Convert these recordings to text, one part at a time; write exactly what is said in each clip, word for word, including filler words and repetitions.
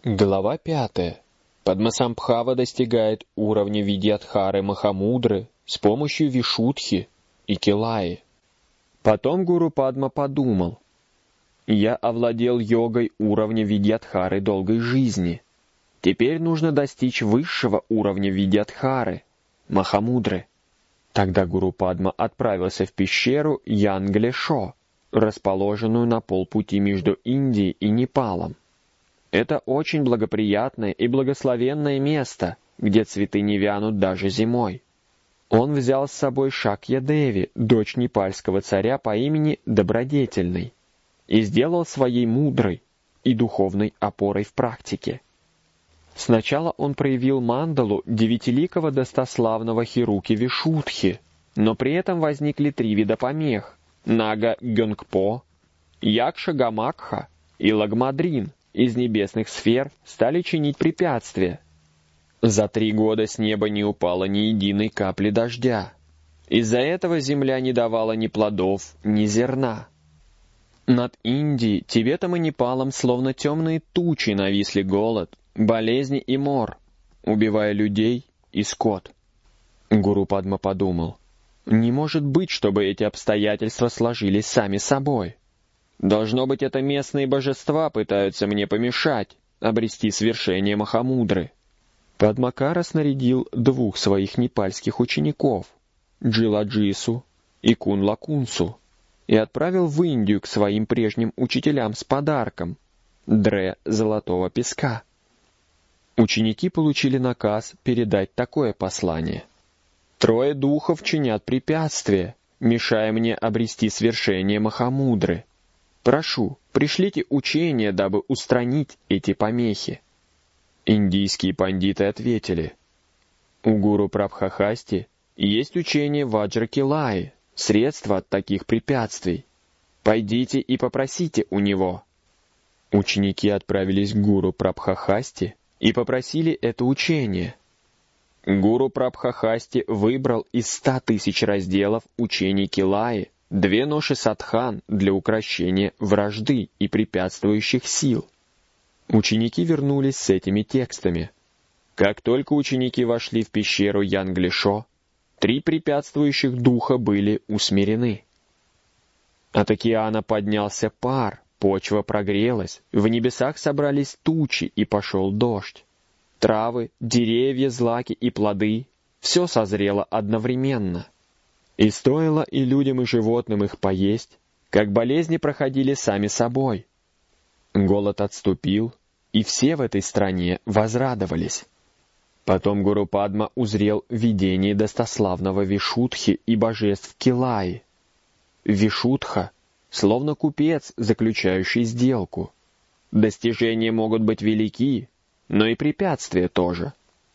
Глава пятая. Падмасамбхава достигает уровня Видьядхары Махамудры с помощью Вишудхи и Килаи. Потом Гуру Падма подумал: «Я овладел йогой уровня Видьядхары долгой жизни. Теперь нужно достичь высшего уровня Видьядхары, Махамудры». Тогда Гуру Падма отправился в пещеру Янглешо, расположенную на полпути между Индией и Непалом. Это очень благоприятное и благословенное место, где цветы не вянут даже зимой. Он взял с собой Шакья-деви, дочь непальского царя по имени Добродетельной, и сделал своей мудрой и духовной опорой в практике. Сначала он проявил мандалу девятиликого достославного Хируки Вишудхи, но при этом возникли три вида помех — Нага-гёнгпо, Якша-гамакха и Лагмадрин из небесных сфер стали чинить препятствия. За три года с неба не упало ни единой капли дождя. Из-за этого земля не давала ни плодов, ни зерна. Над Индией, Тибетом и Непалом словно темные тучи нависли голод, болезни и мор, убивая людей и скот. Гуру Падма подумал: не может быть, чтобы эти обстоятельства сложились сами собой. Должно быть, это местные божества пытаются мне помешать обрести свершение Махамудры. Падмакара снарядил двух своих непальских учеников, Джиладжису и Кунлакунсу, и отправил в Индию к своим прежним учителям с подарком — дре золотого песка. Ученики получили наказ передать такое послание: «Трое духов чинят препятствия, мешая мне обрести свершение Махамудры. Прошу, пришлите учения, дабы устранить эти помехи». Индийские пандиты ответили: «У гуру Прабхахасти есть учение Ваджракилаи, средство от таких препятствий. Пойдите и попросите у него». Ученики отправились к гуру Прабхахасти и попросили это учение. Гуру Прабхахасти выбрал из ста тысяч разделов учений Килаи две ноши садхан для укрощения вражды и препятствующих сил. Ученики вернулись с этими текстами. Как только ученики вошли в пещеру Янглешо, три препятствующих духа были усмирены. От океана поднялся пар, почва прогрелась, в небесах собрались тучи и пошел дождь. Травы, деревья, злаки и плоды — все созрело одновременно. И стоило и людям, и животным их поесть, как болезни проходили сами собой. Голод отступил, и все в этой стране возрадовались. Потом Гуру Падма узрел видение достославного Вишудхи и божеств Килаи. Вишудха — словно купец, заключающий сделку. Достижения могут быть велики, но и препятствия тоже.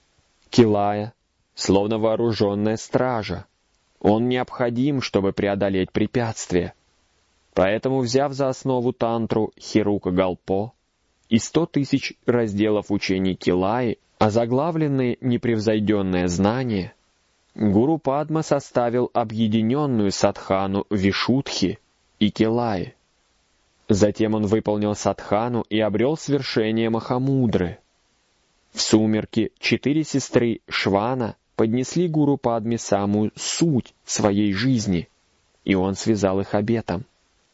Килая — словно вооруженная стража. Он необходим, чтобы преодолеть препятствия. Поэтому, взяв за основу тантру Хирука Галпо и сто тысяч разделов учений Килаи, озаглавленные «Непревзойденное знание», Гуру Падма составил объединенную садхану Вишудхи и Килаи. Затем он выполнил садхану и обрел свершение Махамудры. В сумерки четыре сестры Швана поднесли Гуру Падме самую суть своей жизни, и он связал их обетом.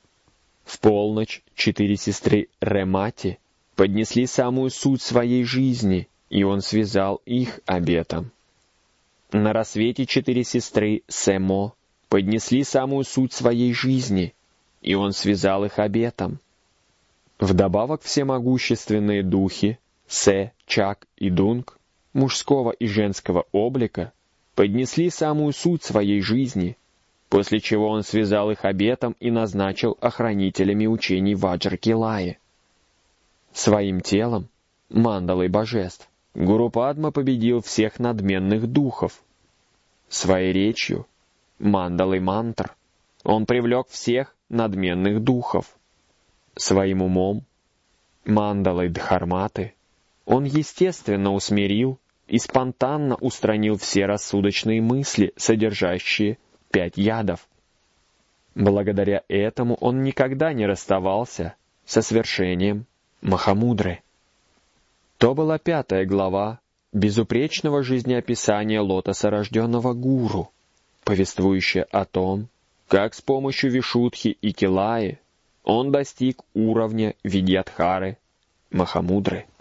В полночь четыре сестры Ремати поднесли самую суть своей жизни, и он связал их обетом. На рассвете четыре сестры Семо поднесли самую суть своей жизни, и он связал их обетом. Вдобавок всемогущественные духи Се, Чак и Дунг мужского и женского облика поднесли самую суть своей жизни, после чего он связал их обетом и назначил охранителями учений Ваджракилаи. Своим телом, мандалой божеств, Гуру Падма победил всех надменных духов. Своей речью, мандалой мантр, он привлек всех надменных духов. Своим умом, мандалой дхарматы, он естественно усмирил и спонтанно устранил все рассудочные мысли, содержащие пять ядов. Благодаря этому он никогда не расставался со свершением Махамудры. То была пятая глава безупречного жизнеописания лотоса рожденного гуру, повествующая о том, как с помощью Вишудхи и Килаи он достиг уровня Видьядхары Махамудры.